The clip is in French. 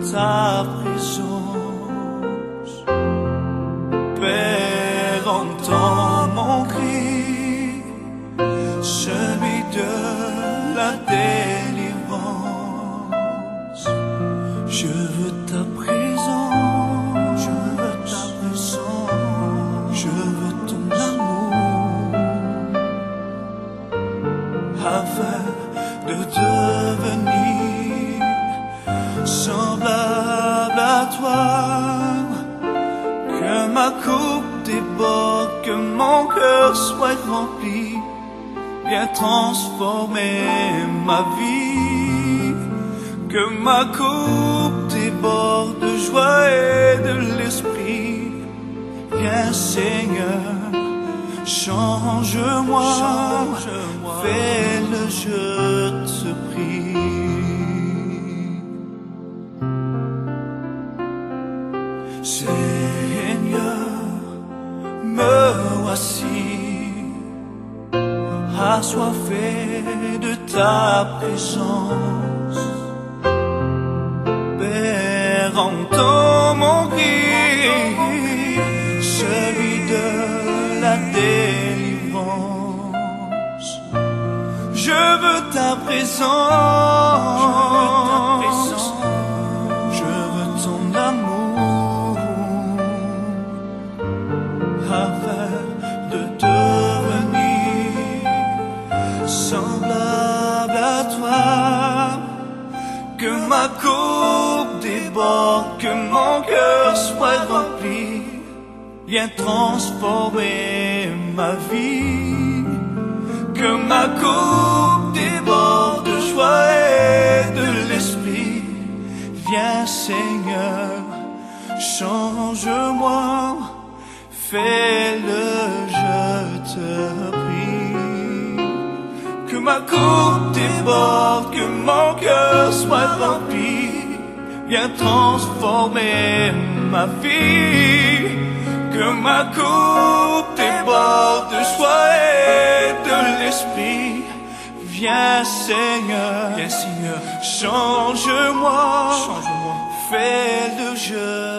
ta présence. Père, entends mon cri, celui de la délivrance. Je veux ta présence, je veux ta présence, je veux ton amour, afin de devenir semblable à toi. Que ma coupe déborde, que mon cœur soit rempli, viens transformer ma vie. Que ma coupe déborde de joie et de l'esprit. Viens Seigneur, change-moi, fais-le, je te prie. Seigneur, me voici, assoiffé de ta présence. Père, entends mon cri, celui de la délivrance. Je veux ta présence, je veux ton amour, afin de devenir semblable à toi. Que ma coupe déborde, que mon cœur soit rempli, viens transformer ma vie. Que ma coupe déborde de joie et de l'esprit. Viens Seigneur, change-moi, fais-le, je te prie. Que ma coupe déborde, que mon cœur soit rempli, viens transformer ma vie. Que ma coupe déborde de joie et de l'esprit. Viens Seigneur, change-moi, fais-le, je